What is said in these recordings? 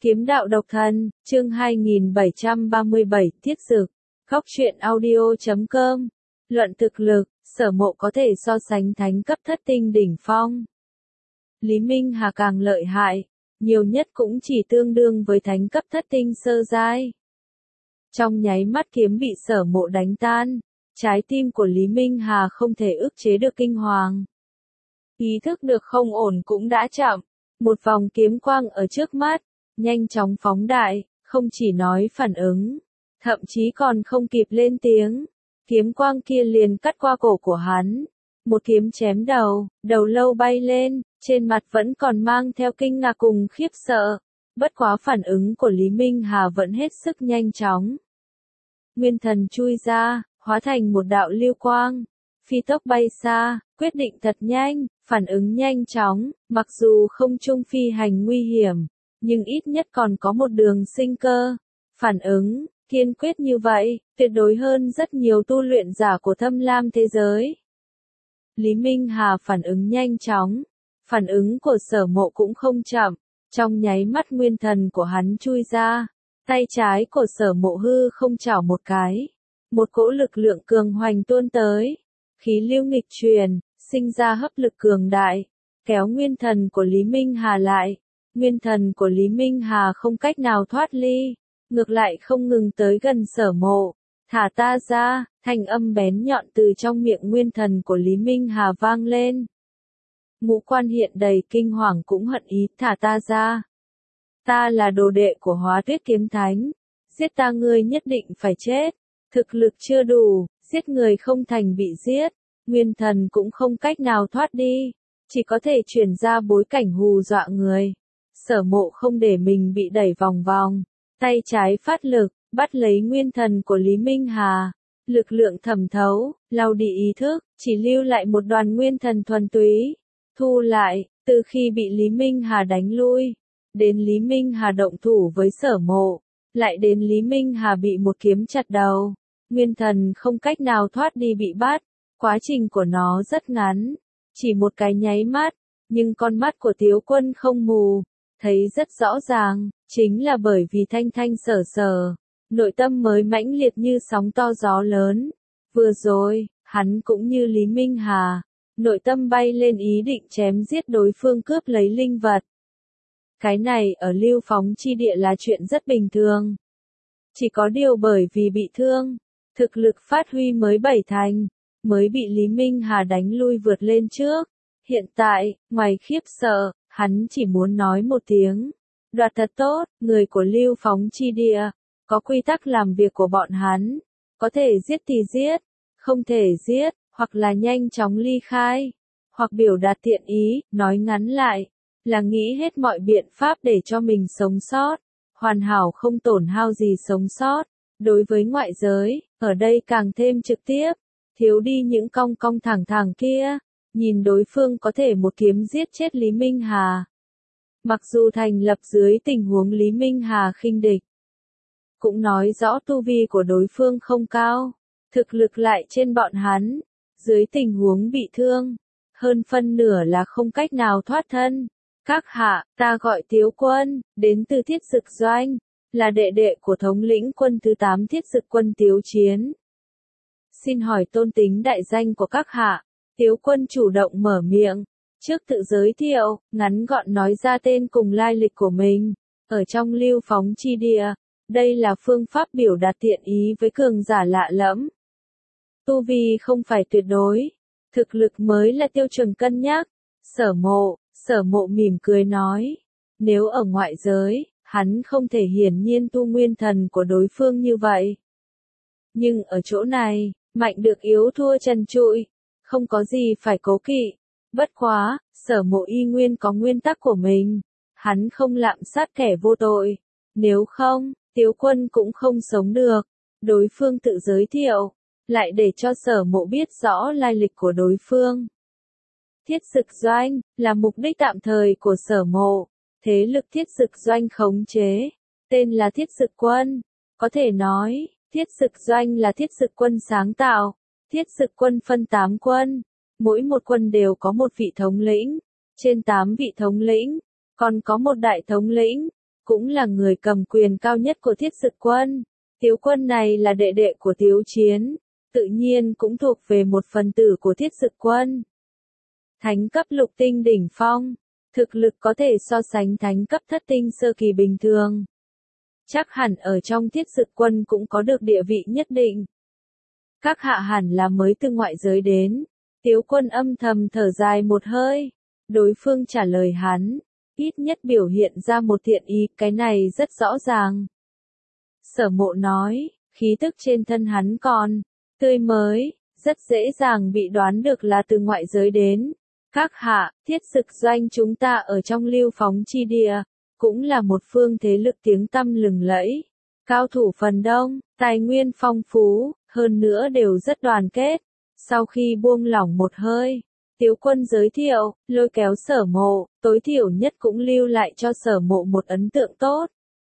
Kiếm đạo độc thân, chương 2737, Thiết Dực. Góc truyện audio.com. Luận thực lực, Sở Mộ có thể so sánh thánh cấp thất tinh đỉnh phong. Lý Minh Hà càng lợi hại, nhiều nhất cũng chỉ tương đương với thánh cấp thất tinh sơ giai. Trong nháy mắt kiếm bị Sở Mộ đánh tan, trái tim của Lý Minh Hà không thể ức chế được kinh hoàng. Ý thức được không ổn cũng đã chậm, một vòng kiếm quang ở trước mắt, nhanh chóng phóng đại, không chỉ nói phản ứng, thậm chí còn không kịp lên tiếng. Kiếm quang kia liền cắt qua cổ của hắn, một kiếm chém đầu, đầu lâu bay lên, trên mặt vẫn còn mang theo kinh ngạc cùng khiếp sợ. Bất quá phản ứng của Lý Minh Hà vẫn hết sức nhanh chóng. Nguyên thần chui ra, hóa thành một đạo lưu quang, phi tốc bay xa, quyết định thật nhanh, phản ứng nhanh chóng, mặc dù không trung phi hành nguy hiểm, nhưng ít nhất còn có một đường sinh cơ. Phản ứng kiên quyết như vậy, tuyệt đối hơn rất nhiều tu luyện giả của Thâm Lam thế giới. Lý Minh Hà phản ứng nhanh chóng, phản ứng của Sở Mộ cũng không chậm, trong nháy mắt nguyên thần của hắn chui ra, tay trái của Sở Mộ hư không chảo một cái, một cỗ lực lượng cường hoành tuôn tới, khí lưu nghịch truyền, sinh ra hấp lực cường đại, kéo nguyên thần của Lý Minh Hà lại. Nguyên thần của Lý Minh Hà không cách nào thoát ly, ngược lại không ngừng tới gần Sở Mộ. Thả ta ra, thanh âm bén nhọn từ trong miệng nguyên thần của Lý Minh Hà vang lên. Ngũ Quan hiện đầy kinh hoàng cũng hận ý, thả ta ra. Ta là đồ đệ của Hóa Tuyết Kiếm Thánh, giết ta ngươi nhất định phải chết. Thực lực chưa đủ, giết người không thành bị giết, nguyên thần cũng không cách nào thoát đi, chỉ có thể chuyển ra bối cảnh hù dọa người. Sở Mộ không để mình bị đẩy vòng vòng, tay trái phát lực, bắt lấy nguyên thần của Lý Minh Hà, lực lượng thẩm thấu, lau đi ý thức, chỉ lưu lại một đoàn nguyên thần thuần túy, thu lại, từ khi bị Lý Minh Hà đánh lui, đến Lý Minh Hà động thủ với Sở Mộ, lại đến Lý Minh Hà bị một kiếm chặt đầu, nguyên thần không cách nào thoát đi bị bắt, quá trình của nó rất ngắn, chỉ một cái nháy mắt, nhưng con mắt của Tiếu Quân không mù, thấy rất rõ ràng, chính là bởi vì thanh thanh sở sở, nội tâm mới mãnh liệt như sóng to gió lớn. Vừa rồi, hắn cũng như Lý Minh Hà, nội tâm bay lên ý định chém giết đối phương cướp lấy linh vật. Cái này ở Lưu Phóng chi địa là chuyện rất bình thường. Chỉ có điều bởi vì bị thương, thực lực phát huy mới bảy thành, mới bị Lý Minh Hà đánh lui vượt lên trước. Hiện tại, ngoài khiếp sợ, hắn chỉ muốn nói một tiếng. Đoạt thật tốt, người của Lưu Phóng chi địa, có quy tắc làm việc của bọn hắn. Có thể giết thì giết, không thể giết, hoặc là nhanh chóng ly khai, hoặc biểu đạt thiện ý, nói ngắn lại, là nghĩ hết mọi biện pháp để cho mình sống sót, hoàn hảo không tổn hao gì sống sót. Đối với ngoại giới, ở đây càng thêm trực tiếp, thiếu đi những cong cong thẳng thẳng kia. Nhìn đối phương có thể một kiếm giết chết Lý Minh Hà. Mặc dù thành lập dưới tình huống Lý Minh Hà khinh địch, cũng nói rõ tu vi của đối phương không cao, thực lực lại trên bọn hắn, dưới tình huống bị thương, hơn phân nửa là không cách nào thoát thân. Các hạ, ta gọi Tiếu Quân, đến từ Thiết Dực Doanh, là đệ đệ của thống lĩnh quân thứ 8 Thiết Dực Quân Tiếu Chiến. Xin hỏi tôn tính đại danh của các hạ. Tiếu Quân chủ động mở miệng, trước tự giới thiệu, ngắn gọn nói ra tên cùng lai lịch của mình. Ở trong Lưu Phóng chi địa, đây là phương pháp biểu đạt thiện ý với cường giả lạ lẫm. Tu vi không phải tuyệt đối, thực lực mới là tiêu chuẩn cân nhắc. Sở Mộ mỉm cười nói, nếu ở ngoại giới, hắn không thể hiển nhiên tu nguyên thần của đối phương như vậy. Nhưng ở chỗ này, mạnh được yếu thua trần trụi. Không có gì phải cố kỵ. Bất quá, Sở Mộ y nguyên có nguyên tắc của mình. Hắn không lạm sát kẻ vô tội. Nếu không, Tiếu Quân cũng không sống được. Đối phương tự giới thiệu, lại để cho Sở Mộ biết rõ lai lịch của đối phương. Thiết Dực Doanh, là mục đích tạm thời của Sở Mộ. Thế lực Thiết Dực Doanh khống chế, tên là Thiết Dực Quân. Có thể nói, Thiết Dực Doanh là Thiết Dực Quân sáng tạo. Thiết Dực Quân phân 8 quân, mỗi một quân đều có một vị thống lĩnh, trên 8 vị thống lĩnh, còn có một đại thống lĩnh, cũng là người cầm quyền cao nhất của Thiết Dực quân. Tiếu Quân này là đệ đệ của Tiếu Chiến, tự nhiên cũng thuộc về một phần tử của Thiết Dực quân. Thánh cấp lục tinh đỉnh phong, thực lực có thể so sánh thánh cấp thất tinh sơ kỳ bình thường. Chắc hẳn ở trong Thiết Dực quân cũng có được địa vị nhất định. Các hạ hẳn là mới từ ngoại giới đến. Tiếu Quân âm thầm thở dài một hơi. Đối phương trả lời hắn, ít nhất biểu hiện ra một thiện ý, cái này rất rõ ràng. Sở Mộ nói, khí tức trên thân hắn còn tươi mới, rất dễ dàng bị đoán được là từ ngoại giới đến. Các hạ, Thiết Dực doanh chúng ta ở trong Lưu Phóng chi địa, cũng là một phương thế lực tiếng tăm lừng lẫy. Cao thủ phần đông, tài nguyên phong phú, hơn nữa đều rất đoàn kết. Sau khi buông lỏng một hơi, Tiếu Quân giới thiệu, lôi kéo Sở Mộ, tối thiểu nhất cũng lưu lại cho Sở Mộ một ấn tượng tốt.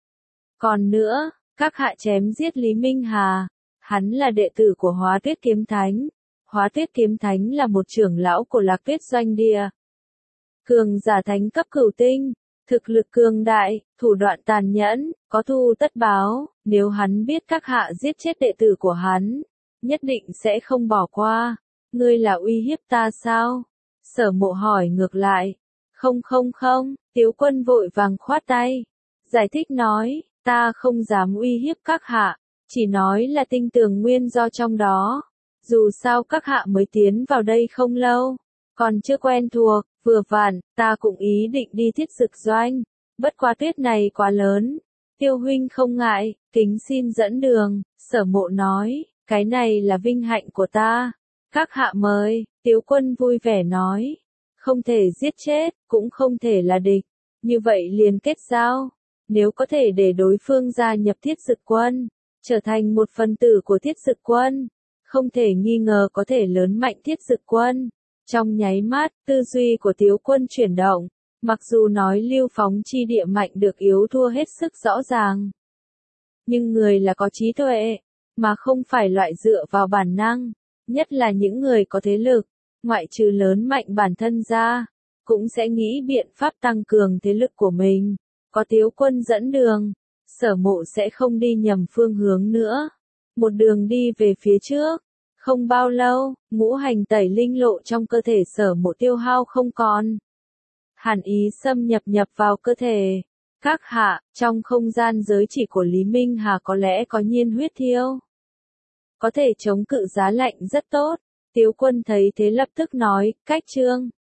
Còn nữa, các hạ chém giết Lý Minh Hà, hắn là đệ tử của Hóa Tuyết Kiếm Thánh. Hóa Tuyết Kiếm Thánh là một trưởng lão của Lạc Tuyết doanh địa. Cường giả thánh cấp cửu tinh, thực lực cường đại, thủ đoạn tàn nhẫn, có thù tất báo, nếu hắn biết các hạ giết chết đệ tử của hắn, nhất định sẽ không bỏ qua. Ngươi là uy hiếp ta sao? Sở Mộ hỏi ngược lại. Không, Tiếu Quân vội vàng khoát tay. Giải thích nói, ta không dám uy hiếp các hạ, chỉ nói là tinh tường nguyên do trong đó. Dù sao các hạ mới tiến vào đây không lâu, còn chưa quen thuộc, vừa vặn, ta cũng ý định đi Thiết Dực doanh. Bất quá tuyết này quá lớn, Tiêu huynh không ngại, kính xin dẫn đường. Sở Mộ nói, cái này là vinh hạnh của ta. Các hạ mời, Tiếu Quân vui vẻ nói. Không thể giết chết, cũng không thể là địch. Như vậy liền kết giao. Nếu có thể để đối phương gia nhập Thiết Dực quân, trở thành một phần tử của Thiết Dực quân, không thể nghi ngờ có thể lớn mạnh Thiết Dực quân. Trong nháy mắt, tư duy của Tiếu Quân chuyển động. Mặc dù nói Lưu Phóng chi địa mạnh được yếu thua hết sức rõ ràng. Nhưng người là có trí tuệ, mà không phải loại dựa vào bản năng. Nhất là những người có thế lực, ngoại trừ lớn mạnh bản thân ra, cũng sẽ nghĩ biện pháp tăng cường thế lực của mình. Có Tiếu Quân dẫn đường, Sở Mộ sẽ không đi nhầm phương hướng nữa. Một đường đi về phía trước. Không bao lâu, ngũ hành tẩy linh lộ trong cơ thể Sở Mộ tiêu hao không còn. Hàn ý xâm nhập vào cơ thể. Các hạ, trong không gian giới chỉ của Lý Minh Hà có lẽ có nhiên huyết thiêu. Có thể chống cự giá lạnh rất tốt. Tiếu Quân thấy thế lập tức nói, cách trương.